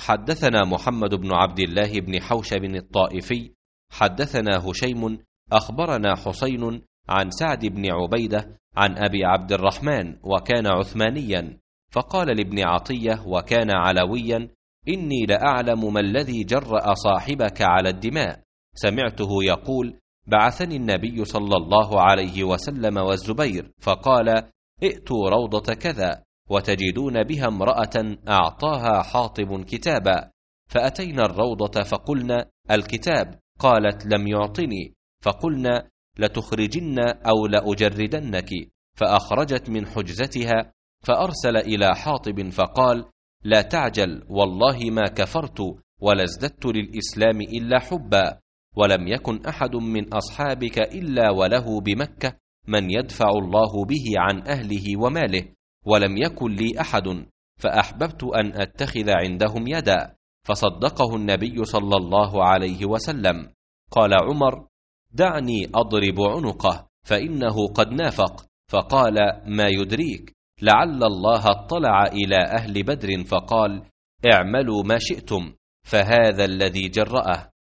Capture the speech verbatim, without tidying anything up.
حدثنا محمد بن عبد الله بن حوشب الطائفي حدثنا هشيم أخبرنا حسين عن سعد بن عبيدة عن أبي عبد الرحمن وكان عثمانيا، فقال لابن عطية وكان علويا: إني لأعلم ما الذي جرأ صاحبك على الدماء، سمعته يقول: بعثني النبي صلى الله عليه وسلم والزبير فقال: ائتوا روضة كذا وتجدون بها امرأة أعطاها حاطب كتابا، فأتينا الروضة فقلنا: الكتاب؟ قالت: لم يعطني، فقلنا: لتخرجن أو لأجردنك، فأخرجت من حجزتها، فأرسل إلى حاطب فقال: لا تعجل، والله ما كفرت ولا ازددت للإسلام إلا حبا، ولم يكن أحد من أصحابك إلا وله بمكة من يدفع الله به عن أهله وماله، ولم يكن لي أحد، فأحببت أن أتخذ عندهم يدا، فصدقه النبي صلى الله عليه وسلم. قال عمر: دعني أضرب عنقه فإنه قد نافق، فقال: ما يدريك، لعل الله اطلع إلى أهل بدر فقال: اعملوا ما شئتم، فهذا الذي جرأه.